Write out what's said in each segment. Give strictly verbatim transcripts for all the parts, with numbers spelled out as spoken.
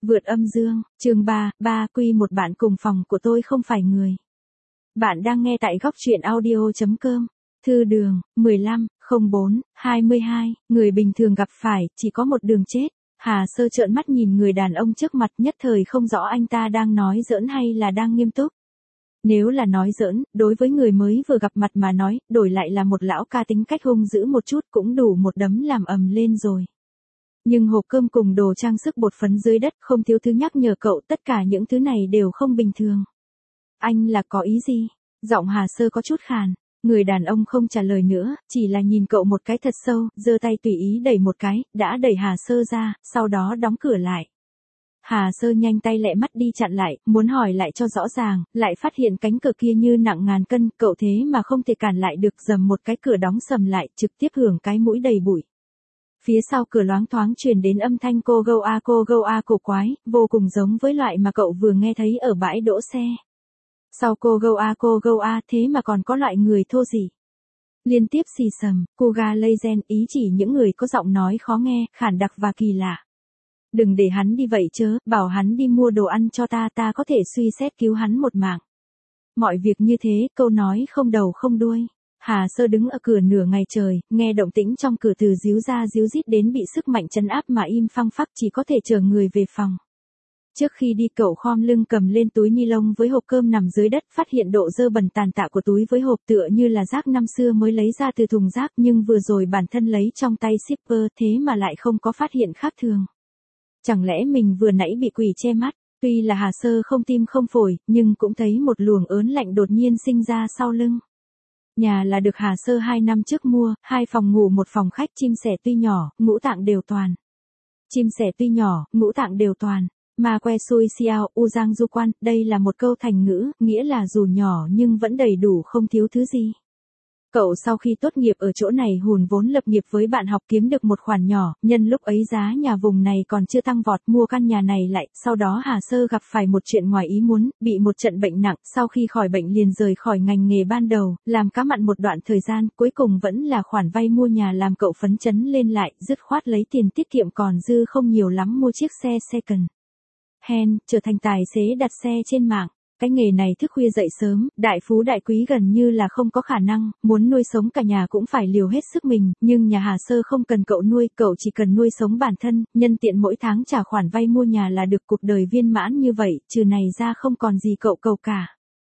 Vượt âm dương, chương ba, ba quy một bạn cùng phòng của tôi không phải người. Bạn đang nghe tại góc truyện audio.com. Thư đường, mười lăm, không bốn, hai mươi hai, người bình thường gặp phải, chỉ có một đường chết. Hà Sơ trợn mắt nhìn người đàn ông trước mặt, nhất thời không rõ anh ta đang nói giỡn hay là đang nghiêm túc. Nếu là nói giỡn, đối với người mới vừa gặp mặt mà nói, đổi lại là một lão ca tính cách hung dữ một chút cũng đủ một đấm làm ầm lên rồi. Nhưng hộp cơm cùng đồ trang sức bột phấn dưới đất không thiếu thứ nhắc nhở cậu, tất cả những thứ này đều không bình thường. Anh là có ý gì? Giọng Hà Sơ có chút khàn. Người đàn ông không trả lời nữa, chỉ là nhìn cậu một cái thật sâu, giơ tay tùy ý đẩy một cái, đã đẩy Hà Sơ ra, sau đó đóng cửa lại. Hà Sơ nhanh tay lẹ mắt đi chặn lại, muốn hỏi lại cho rõ ràng, lại phát hiện cánh cửa kia như nặng ngàn cân, cậu thế mà không thể cản lại được, dầm một cái cửa đóng sầm lại, trực tiếp hưởng cái mũi đầy bụi. Phía sau cửa loáng thoáng truyền đến âm thanh cô gâu a cô gâu a cổ quái, vô cùng giống với loại mà cậu vừa nghe thấy ở bãi đỗ xe. Sau cô gâu a cô gâu a thế mà còn có loại người thô gì. Liên tiếp xì sầm, cô ga lây gen, ý chỉ những người có giọng nói khó nghe, khản đặc và kỳ lạ. Đừng để hắn đi vậy chớ, bảo hắn đi mua đồ ăn cho ta, ta có thể suy xét cứu hắn một mạng. Mọi việc như thế, câu nói không đầu không đuôi. Hà Sơ đứng ở cửa nửa ngày trời, nghe động tĩnh trong cửa từ díu ra díu dít đến bị sức mạnh trấn áp mà im phăng phắc, chỉ có thể chờ người về phòng. Trước khi đi cậu khom lưng cầm lên túi ni lông với hộp cơm nằm dưới đất, phát hiện độ dơ bẩn tàn tạ của túi với hộp tựa như là rác năm xưa mới lấy ra từ thùng rác, nhưng vừa rồi bản thân lấy trong tay shipper thế mà lại không có phát hiện khác thường. Chẳng lẽ mình vừa nãy bị quỷ che mắt? Tuy là Hà Sơ không tim không phổi, nhưng cũng thấy một luồng ớn lạnh đột nhiên sinh ra sau lưng. Nhà là được Hà Sơ hai năm trước mua, hai phòng ngủ một phòng khách, chim sẻ tuy nhỏ, ngũ tạng đều toàn. Chim sẻ tuy nhỏ, ngũ tạng đều toàn. Ma que xui xiao, u giang du quan, đây là một câu thành ngữ, nghĩa là dù nhỏ nhưng vẫn đầy đủ không thiếu thứ gì. Cậu sau khi tốt nghiệp ở chỗ này hùn vốn lập nghiệp với bạn học kiếm được một khoản nhỏ, nhân lúc ấy giá nhà vùng này còn chưa tăng vọt mua căn nhà này lại, sau đó Hà Sơ gặp phải một chuyện ngoài ý muốn, bị một trận bệnh nặng, sau khi khỏi bệnh liền rời khỏi ngành nghề ban đầu, làm cá mặn một đoạn thời gian, cuối cùng vẫn là khoản vay mua nhà làm cậu phấn chấn lên lại, dứt khoát lấy tiền tiết kiệm còn dư không nhiều lắm mua chiếc xe second hand, trở thành tài xế đặt xe trên mạng. Cái nghề này thức khuya dậy sớm, đại phú đại quý gần như là không có khả năng, muốn nuôi sống cả nhà cũng phải liều hết sức mình, nhưng nhà Hà Sơ không cần cậu nuôi, cậu chỉ cần nuôi sống bản thân, nhân tiện mỗi tháng trả khoản vay mua nhà là được, cuộc đời viên mãn như vậy, trừ này ra không còn gì cậu cầu cả.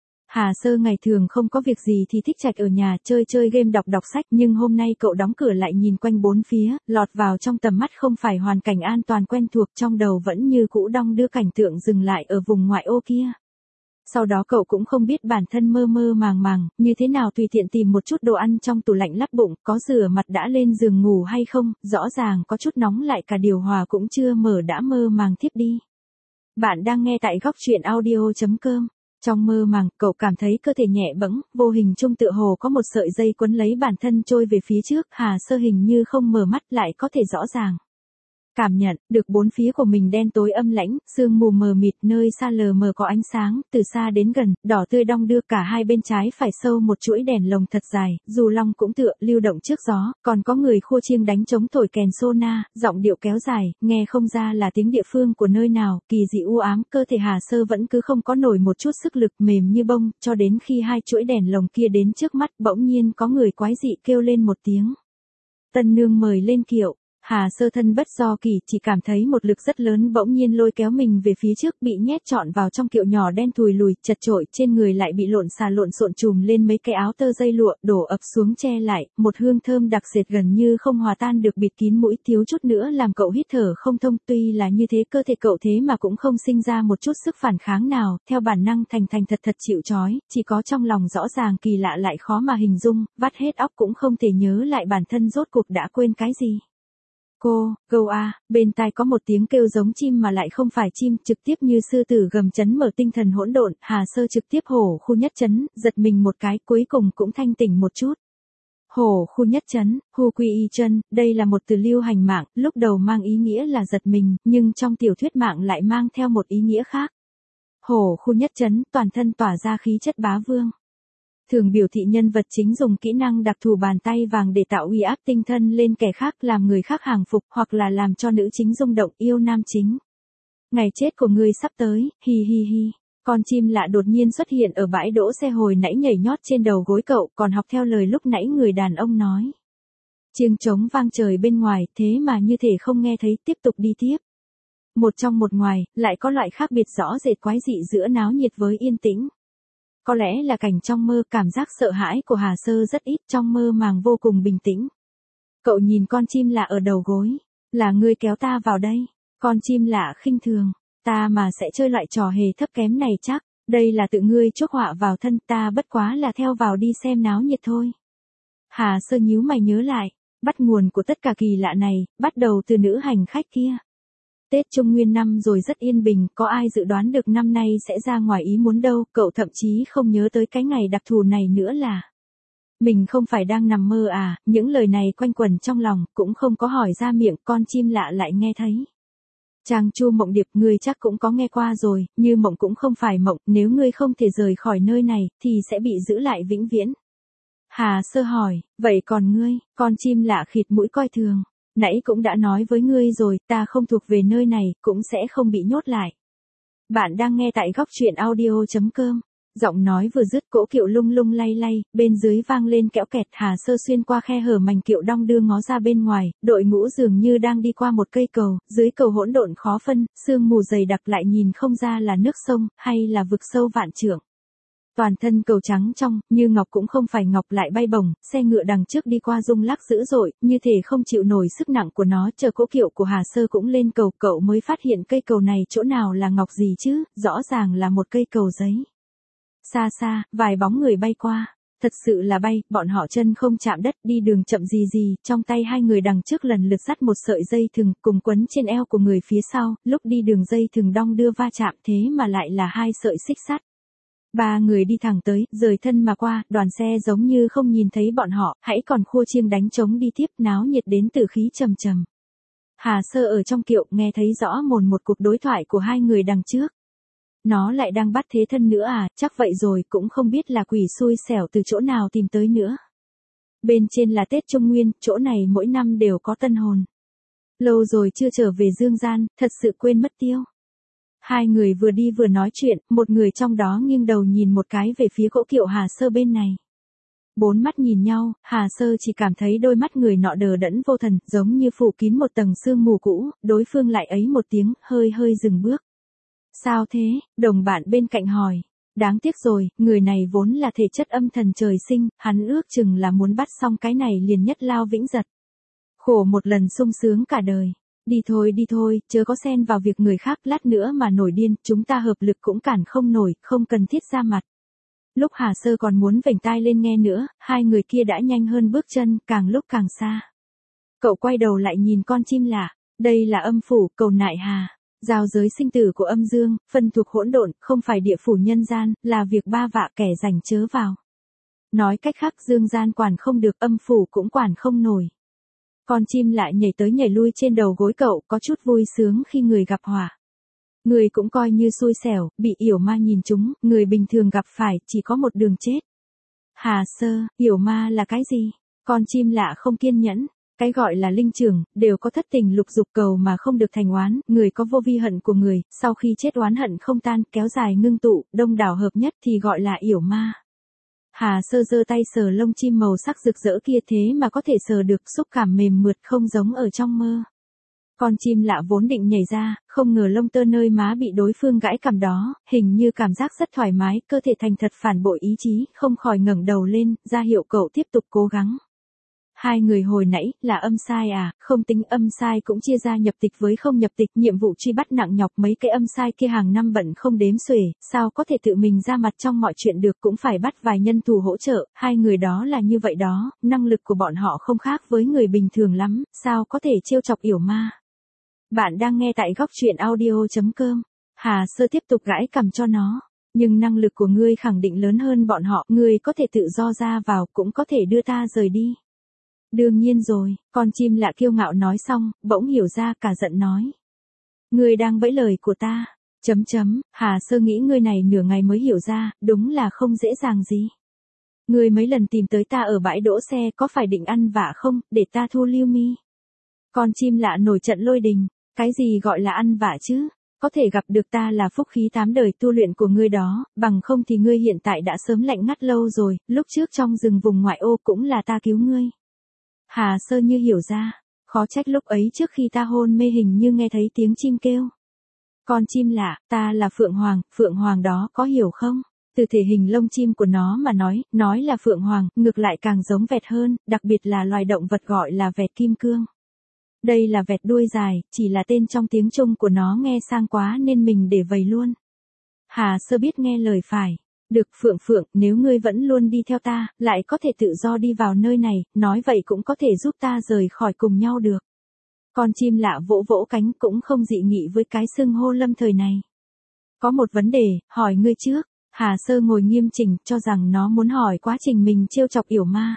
Hà Sơ ngày thường không có việc gì thì thích trạch ở nhà chơi chơi game đọc đọc sách, nhưng hôm nay cậu đóng cửa lại nhìn quanh bốn phía, lọt vào trong tầm mắt không phải hoàn cảnh an toàn quen thuộc, trong đầu vẫn như cũ đong đưa cảnh tượng dừng lại ở vùng ngoại ô kia. Sau đó cậu cũng không biết bản thân mơ mơ màng màng, như thế nào tùy tiện tìm một chút đồ ăn trong tủ lạnh lắp bụng, có rửa mặt đã lên giường ngủ hay không, rõ ràng có chút nóng lại cả điều hòa cũng chưa mở đã mơ màng thiếp đi. Bạn đang nghe tại góc truyện audio.com. Trong mơ màng, cậu cảm thấy cơ thể nhẹ bẫng, vô hình trung tựa hồ có một sợi dây quấn lấy bản thân trôi về phía trước, Hà Sơ hình như không mở mắt lại có thể rõ ràng cảm nhận được bốn phía của mình đen tối âm lãnh, sương mù mờ mịt, nơi xa lờ mờ có ánh sáng, từ xa đến gần, đỏ tươi đong đưa, cả hai bên trái phải sâu một chuỗi đèn lồng thật dài, dù long cũng tựa, lưu động trước gió, còn có người khua chiêng đánh trống thổi kèn sona, giọng điệu kéo dài, nghe không ra là tiếng địa phương của nơi nào, kỳ dị u ám, cơ thể Hà Sơ vẫn cứ không có nổi một chút sức lực, mềm như bông, cho đến khi hai chuỗi đèn lồng kia đến trước mắt, bỗng nhiên có người quái dị kêu lên một tiếng. Tân nương mời lên kiệu. Hà Sơ thân bất do kỳ, chỉ cảm thấy một lực rất lớn bỗng nhiên lôi kéo mình về phía trước, bị nhét trọn vào trong kiệu nhỏ đen thùi lùi, chật chội, trên người lại bị lộn xà lộn xộn trùm lên mấy cái áo tơ dây lụa, đổ ập xuống che lại, một hương thơm đặc sệt gần như không hòa tan được bịt kín mũi, thiếu chút nữa làm cậu hít thở không thông, tuy là như thế cơ thể cậu thế mà cũng không sinh ra một chút sức phản kháng nào, theo bản năng thành thành thật thật chịu trói, chỉ có trong lòng rõ ràng kỳ lạ lại khó mà hình dung, vắt hết óc cũng không thể nhớ lại bản thân rốt cuộc đã quên cái gì. Cô, gâu a, bên tai có một tiếng kêu giống chim mà lại không phải chim, trực tiếp như sư tử gầm chấn mở tinh thần hỗn độn, Hà Sơ trực tiếp hổ khu nhất chấn, giật mình một cái, cuối cùng cũng thanh tỉnh một chút. Hổ khu nhất chấn, hu quy y chân, đây là một từ lưu hành mạng, lúc đầu mang ý nghĩa là giật mình, nhưng trong tiểu thuyết mạng lại mang theo một ý nghĩa khác. Hổ khu nhất chấn, toàn thân tỏa ra khí chất bá vương. Thường biểu thị nhân vật chính dùng kỹ năng đặc thù bàn tay vàng để tạo uy áp tinh thần lên kẻ khác, làm người khác hàng phục, hoặc là làm cho nữ chính rung động, yêu nam chính. Ngày chết của ngươi sắp tới, hi hi hi. Con chim lạ đột nhiên xuất hiện ở bãi đỗ xe hồi nãy nhảy nhót trên đầu gối cậu, còn học theo lời lúc nãy người đàn ông nói. Chiêng trống vang trời bên ngoài, thế mà như thể không nghe thấy, tiếp tục đi tiếp. Một trong một ngoài, lại có loại khác biệt rõ rệt quái dị giữa náo nhiệt với yên tĩnh. Có lẽ là cảnh trong mơ, cảm giác sợ hãi của Hà Sơ rất ít, trong mơ màng vô cùng bình tĩnh. Cậu nhìn con chim lạ ở đầu gối. Là ngươi kéo ta vào đây. Con chim lạ khinh thường. Ta mà sẽ chơi loại trò hề thấp kém này chắc. Đây là tự ngươi chuốc họa vào thân, ta bất quá là theo vào đi xem náo nhiệt thôi. Hà Sơ nhíu mày nhớ lại. Bắt nguồn của tất cả kỳ lạ này, bắt đầu từ nữ hành khách kia. Tết Trung Nguyên năm rồi rất yên bình, có ai dự đoán được năm nay sẽ ra ngoài ý muốn đâu, cậu thậm chí không nhớ tới cái ngày đặc thù này nữa là. Mình không phải đang nằm mơ à, những lời này quanh quẩn trong lòng, cũng không có hỏi ra miệng, con chim lạ lại nghe thấy. Trang Chu Mộng Điệp, ngươi chắc cũng có nghe qua rồi, như mộng cũng không phải mộng, nếu ngươi không thể rời khỏi nơi này, thì sẽ bị giữ lại vĩnh viễn. Hà Sơ hỏi, vậy còn ngươi, con chim lạ khịt mũi coi thường. Nãy cũng đã nói với ngươi rồi, ta không thuộc về nơi này, cũng sẽ không bị nhốt lại. Bạn đang nghe tại góc truyện audio chấm com. Giọng nói vừa dứt, cỗ kiệu lung lung lay lay, bên dưới vang lên kẽo kẹt. Hà Sơ xuyên qua khe hở mảnh kiệu đong đưa ngó ra bên ngoài, đội ngũ dường như đang đi qua một cây cầu, dưới cầu hỗn độn khó phân, sương mù dày đặc lại nhìn không ra là nước sông, hay là vực sâu vạn trượng. Toàn thân cầu trắng trong, như ngọc cũng không phải ngọc lại bay bổng, xe ngựa đằng trước đi qua rung lắc dữ dội, như thể không chịu nổi sức nặng của nó, chờ cỗ kiệu của Hà Sơ cũng lên cầu, cậu mới phát hiện cây cầu này chỗ nào là ngọc gì chứ, rõ ràng là một cây cầu giấy. Xa xa, vài bóng người bay qua, thật sự là bay, bọn họ chân không chạm đất, đi đường chậm gì gì, trong tay hai người đằng trước lần lượt dắt một sợi dây thừng, cùng quấn trên eo của người phía sau, lúc đi đường dây thừng đong đưa va chạm thế mà lại là hai sợi xích sắt. Ba người đi thẳng tới, rời thân mà qua, đoàn xe giống như không nhìn thấy bọn họ, hãy còn khua chiêng đánh trống đi tiếp, náo nhiệt đến từ khí trầm trầm. Hà Sơ ở trong kiệu nghe thấy rõ mồn một cuộc đối thoại của hai người đằng trước. Nó lại đang bắt thế thân nữa à, chắc vậy rồi, cũng không biết là quỷ xui xẻo từ chỗ nào tìm tới nữa. Bên trên là Tết Trung Nguyên, chỗ này mỗi năm đều có tân hồn. Lâu rồi chưa trở về dương gian, thật sự quên mất tiêu. Hai người vừa đi vừa nói chuyện, một người trong đó nghiêng đầu nhìn một cái về phía cỗ kiệu Hà Sơ bên này. Bốn mắt nhìn nhau, Hà Sơ chỉ cảm thấy đôi mắt người nọ đờ đẫn vô thần, giống như phủ kín một tầng sương mù cũ, đối phương lại ấy một tiếng, hơi hơi dừng bước. Sao thế, đồng bạn bên cạnh hỏi. Đáng tiếc rồi, người này vốn là thể chất âm thần trời sinh, hắn ước chừng là muốn bắt xong cái này liền nhất lao vĩnh giật. Khổ một lần sung sướng cả đời. Đi thôi đi thôi, chớ có xen vào việc người khác, lát nữa mà nổi điên, chúng ta hợp lực cũng cản không nổi, không cần thiết ra mặt. Lúc Hà Sơ còn muốn vểnh tai lên nghe nữa, hai người kia đã nhanh hơn bước chân, càng lúc càng xa. Cậu quay đầu lại nhìn con chim lạ, đây là âm phủ, cầu nại hà. Giao giới sinh tử của âm dương, phân thuộc hỗn độn, không phải địa phủ nhân gian, là việc ba vạ kẻ rảnh chớ vào. Nói cách khác, dương gian quản không được, âm phủ cũng quản không nổi. Con chim lại nhảy tới nhảy lui trên đầu gối cậu, có chút vui sướng khi người gặp họa. Người cũng coi như xui xẻo, bị yểu ma nhìn trúng, người bình thường gặp phải chỉ có một đường chết. Hà Sơ, yểu ma là cái gì? Con chim lạ không kiên nhẫn. Cái gọi là linh trưởng, đều có thất tình lục dục cầu mà không được thành oán, người có vô vi hận của người, sau khi chết oán hận không tan, kéo dài ngưng tụ, đông đảo hợp nhất thì gọi là yểu ma. Hà Sơ giơ tay sờ lông chim màu sắc rực rỡ kia, thế mà có thể sờ được, xúc cảm mềm mượt không giống ở trong mơ. Con chim lạ vốn định nhảy ra, không ngờ lông tơ nơi má bị đối phương gãi cằm đó, hình như cảm giác rất thoải mái, cơ thể thành thật phản bội ý chí, không khỏi ngẩng đầu lên, ra hiệu cậu tiếp tục cố gắng. Hai người hồi nãy, là âm sai à, không tính âm sai cũng chia ra nhập tịch với không nhập tịch, nhiệm vụ truy bắt nặng nhọc, mấy cái âm sai kia hàng năm bận không đếm xuể, sao có thể tự mình ra mặt trong mọi chuyện được, cũng phải bắt vài nhân thủ hỗ trợ, hai người đó là như vậy đó, năng lực của bọn họ không khác với người bình thường lắm, sao có thể trêu chọc yểu ma. Bạn đang nghe tại góc truyện audio chấm com. Hà Sơ tiếp tục gãi cằm cho nó. Nhưng năng lực của ngươi khẳng định lớn hơn bọn họ, ngươi có thể tự do ra vào, cũng có thể đưa ta rời đi. Đương nhiên rồi, con chim lạ kiêu ngạo nói xong, bỗng hiểu ra, cả giận nói. Ngươi đang bẫy lời của ta. Chấm chấm, Hà Sơ nghĩ ngươi này nửa ngày mới hiểu ra, đúng là không dễ dàng gì. Ngươi mấy lần tìm tới ta ở bãi đỗ xe, có phải định ăn vạ không, để ta thu lưu mi? Con chim lạ nổi trận lôi đình, cái gì gọi là ăn vạ chứ? Có thể gặp được ta là phúc khí tám đời tu luyện của ngươi đó, bằng không thì ngươi hiện tại đã sớm lạnh ngắt lâu rồi, lúc trước trong rừng vùng ngoại ô cũng là ta cứu ngươi. Hà Sơ như hiểu ra, khó trách lúc ấy trước khi ta hôn mê hình như nghe thấy tiếng chim kêu. Con chim lạ, ta là Phượng Hoàng, Phượng Hoàng đó có hiểu không? Từ thể hình lông chim của nó mà nói, nói là Phượng Hoàng, ngược lại càng giống vẹt hơn, đặc biệt là loài động vật gọi là vẹt kim cương. Đây là vẹt đuôi dài, chỉ là tên trong tiếng Trung của nó nghe sang quá nên mình để vầy luôn. Hà Sơ biết nghe lời phải. Được Phượng Phượng, nếu ngươi vẫn luôn đi theo ta, lại có thể tự do đi vào nơi này, nói vậy cũng có thể giúp ta rời khỏi cùng nhau được. Con chim lạ vỗ vỗ cánh cũng không dị nghị với cái xưng hô lâm thời này. Có một vấn đề, hỏi ngươi trước. Hà Sơ ngồi nghiêm chỉnh, cho rằng nó muốn hỏi quá trình mình trêu chọc yểu ma.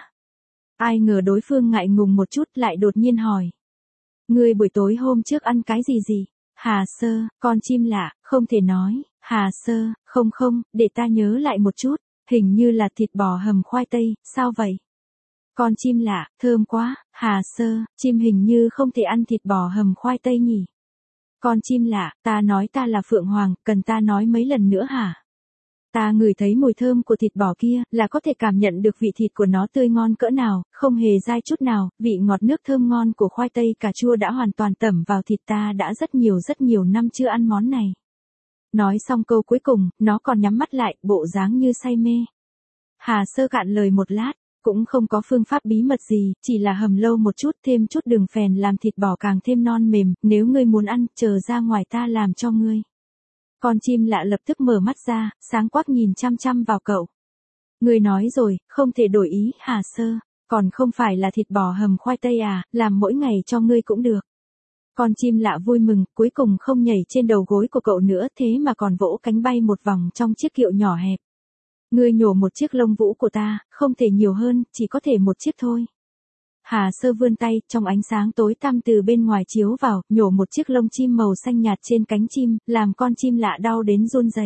Ai ngờ đối phương ngại ngùng một chút lại đột nhiên hỏi. Ngươi buổi tối hôm trước ăn cái gì gì? Hà Sơ, con chim lạ, không thể nói. Hà Sơ, không không, để ta nhớ lại một chút, hình như là thịt bò hầm khoai tây, sao vậy? Con chim lạ, thơm quá. Hà Sơ, chim hình như không thể ăn thịt bò hầm khoai tây nhỉ? Con chim lạ, ta nói ta là Phượng Hoàng, cần ta nói mấy lần nữa hả? Ta ngửi thấy mùi thơm của thịt bò kia, là có thể cảm nhận được vị thịt của nó tươi ngon cỡ nào, không hề dai chút nào, vị ngọt nước thơm ngon của khoai tây cà chua đã hoàn toàn tẩm vào thịt, ta đã rất nhiều rất nhiều năm chưa ăn món này. Nói xong câu cuối cùng, nó còn nhắm mắt lại, bộ dáng như say mê. Hà Sơ cạn lời một lát, cũng không có phương pháp bí mật gì, chỉ là hầm lâu một chút, thêm chút đường phèn làm thịt bò càng thêm non mềm, nếu ngươi muốn ăn, chờ ra ngoài ta làm cho ngươi. Con chim lạ lập tức mở mắt ra, sáng quắc nhìn chăm chăm vào cậu. Ngươi nói rồi, không thể đổi ý, Hà Sơ, còn không phải là thịt bò hầm khoai tây à, làm mỗi ngày cho ngươi cũng được. Con chim lạ vui mừng, cuối cùng không nhảy trên đầu gối của cậu nữa, thế mà còn vỗ cánh bay một vòng trong chiếc kiệu nhỏ hẹp. Ngươi nhổ một chiếc lông vũ của ta, không thể nhiều hơn, chỉ có thể một chiếc thôi. Hà Sơ vươn tay, trong ánh sáng tối tăm từ bên ngoài chiếu vào, nhổ một chiếc lông chim màu xanh nhạt trên cánh chim, làm con chim lạ đau đến run rẩy.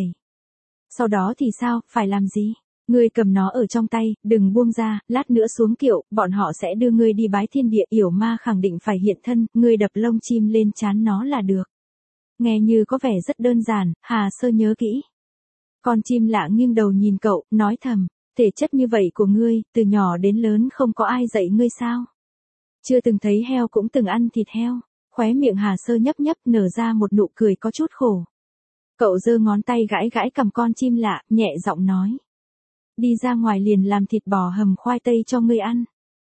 Sau đó thì sao, phải làm gì? Ngươi cầm nó ở trong tay, đừng buông ra, lát nữa xuống kiệu, bọn họ sẽ đưa ngươi đi bái thiên địa, yểu ma khẳng định phải hiện thân, ngươi đập lông chim lên trán nó là được. Nghe như có vẻ rất đơn giản, Hà Sơ nhớ kỹ. Con chim lạ nghiêng đầu nhìn cậu, nói thầm, thể chất như vậy của ngươi, từ nhỏ đến lớn không có ai dạy ngươi sao? Chưa từng thấy heo cũng từng ăn thịt heo. Khóe miệng Hà Sơ nhấp nhấp nở ra một nụ cười có chút khổ. Cậu giơ ngón tay gãi gãi cầm con chim lạ, nhẹ giọng nói. Đi ra ngoài liền làm thịt bò hầm khoai tây cho ngươi ăn.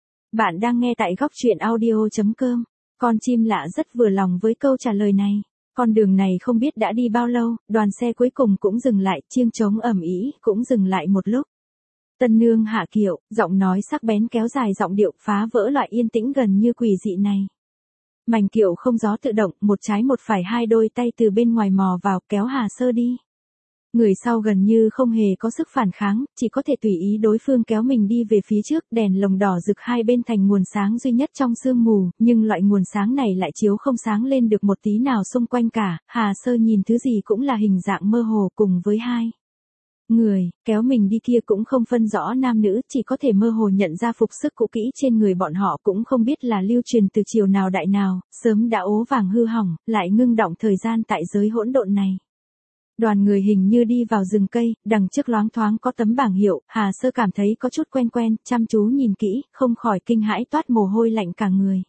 Bạn đang nghe tại góc truyện audio chấm com. Con chim lạ rất vừa lòng với câu trả lời này. Con đường này không biết đã đi bao lâu, đoàn xe cuối cùng cũng dừng lại, chiêng trống ầm ĩ cũng dừng lại một lúc. Tân nương hạ kiệu, giọng nói sắc bén kéo dài giọng điệu phá vỡ loại yên tĩnh gần như quỷ dị này. Mảnh kiệu không gió tự động, một trái một phải hai đôi tay từ bên ngoài mò vào kéo Hà Sơ đi. Người sau gần như không hề có sức phản kháng, chỉ có thể tùy ý đối phương kéo mình đi về phía trước, đèn lồng đỏ rực hai bên thành nguồn sáng duy nhất trong sương mù, nhưng loại nguồn sáng này lại chiếu không sáng lên được một tí nào xung quanh cả, Hà Sơ nhìn thứ gì cũng là hình dạng mơ hồ cùng với hai người, kéo mình đi kia cũng không phân rõ nam nữ, chỉ có thể mơ hồ nhận ra phục sức cũ kỹ trên người bọn họ cũng không biết là lưu truyền từ triều nào đại nào, sớm đã ố vàng hư hỏng, lại ngưng đọng thời gian tại giới hỗn độn này. Đoàn người hình như đi vào rừng cây, đằng trước loáng thoáng có tấm bảng hiệu, Hà Sơ cảm thấy có chút quen quen, chăm chú nhìn kỹ, không khỏi kinh hãi toát mồ hôi lạnh cả người.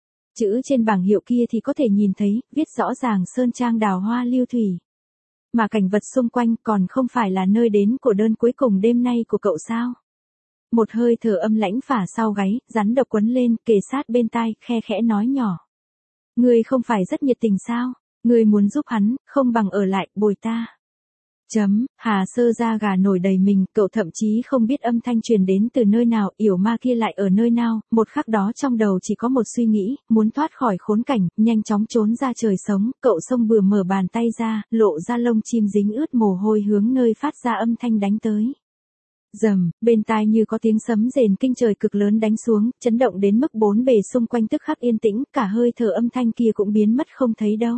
Chữ trên bảng hiệu kia thì có thể nhìn thấy, viết rõ ràng sơn trang đào hoa lưu thủy. Mà cảnh vật xung quanh còn không phải là nơi đến của đơn cuối cùng đêm nay của cậu sao? Một hơi thở âm lãnh phả sau gáy, rắn độc quấn lên, kề sát bên tai, khe khẽ nói nhỏ. Ngươi không phải rất nhiệt tình sao? Ngươi muốn giúp hắn, không bằng ở lại, bồi ta. Chấm, Hà Sơ da gà nổi đầy mình, cậu thậm chí không biết âm thanh truyền đến từ nơi nào, yểu ma kia lại ở nơi nào, một khắc đó trong đầu chỉ có một suy nghĩ, muốn thoát khỏi khốn cảnh, nhanh chóng trốn ra trời sống, cậu xông bừa mở bàn tay ra, lộ ra lông chim dính ướt mồ hôi hướng nơi phát ra âm thanh đánh tới. Rầm, bên tai như có tiếng sấm rền kinh trời cực lớn đánh xuống, chấn động đến mức bốn bề xung quanh tức khắc yên tĩnh, cả hơi thở âm thanh kia cũng biến mất không thấy đâu.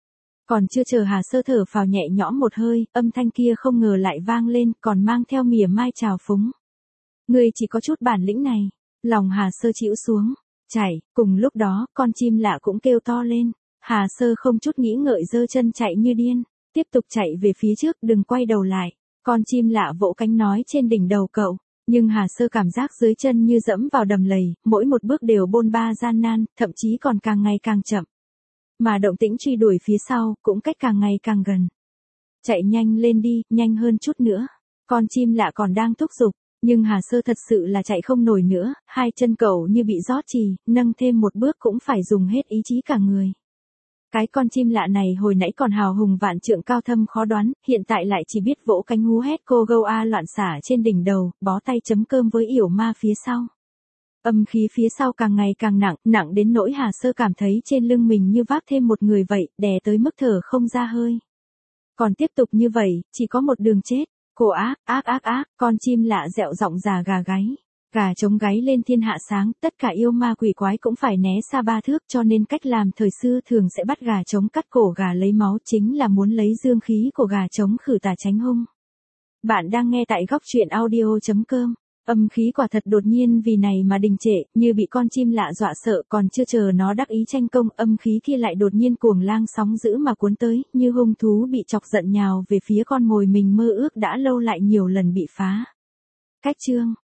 Còn chưa chờ Hà Sơ thở phào nhẹ nhõm một hơi, âm thanh kia không ngờ lại vang lên, còn mang theo mỉa mai trào phúng. Ngươi chỉ có chút bản lĩnh này. Lòng Hà Sơ chịu xuống, chảy, cùng lúc đó, con chim lạ cũng kêu to lên. Hà Sơ không chút nghĩ ngợi giơ chân chạy như điên, tiếp tục chạy về phía trước, đừng quay đầu lại. Con chim lạ vỗ cánh nói trên đỉnh đầu cậu, nhưng Hà Sơ cảm giác dưới chân như dẫm vào đầm lầy, mỗi một bước đều bôn ba gian nan, thậm chí còn càng ngày càng chậm. Mà động tĩnh truy đuổi phía sau cũng cách càng ngày càng gần. Chạy nhanh lên đi, nhanh hơn chút nữa. Con chim lạ còn đang thúc giục, nhưng Hà Sơ thật sự là chạy không nổi nữa, hai chân cậu như bị rót trì, nâng thêm một bước cũng phải dùng hết ý chí cả người. Cái con chim lạ này hồi nãy còn hào hùng vạn trượng cao thâm khó đoán, hiện tại lại chỉ biết vỗ cánh hú hét cô gâu a loạn xả trên đỉnh đầu, bó tay chấm cơm với yểu ma phía sau. Âm khí phía sau càng ngày càng nặng, nặng đến nỗi Hà Sơ cảm thấy trên lưng mình như vác thêm một người vậy, đè tới mức thở không ra hơi. Còn tiếp tục như vậy, chỉ có một đường chết. Cô ác, ác ác ác, con chim lạ dẹo giọng già gà gáy. Gà trống gáy lên thiên hạ sáng, tất cả yêu ma quỷ quái cũng phải né xa ba thước, cho nên cách làm thời xưa thường sẽ bắt gà trống cắt cổ gà lấy máu, chính là muốn lấy dương khí của gà trống khử tà tránh hung. Bạn đang nghe tại góc truyện audio chấm com. Âm khí quả thật đột nhiên vì này mà đình trệ, như bị con chim lạ dọa sợ, còn chưa chờ nó đắc ý tranh công, âm khí kia lại đột nhiên cuồng lang sóng dữ mà cuốn tới, như hung thú bị chọc giận nhào về phía con mồi mình mơ ước đã lâu lại nhiều lần bị phá. Cách chương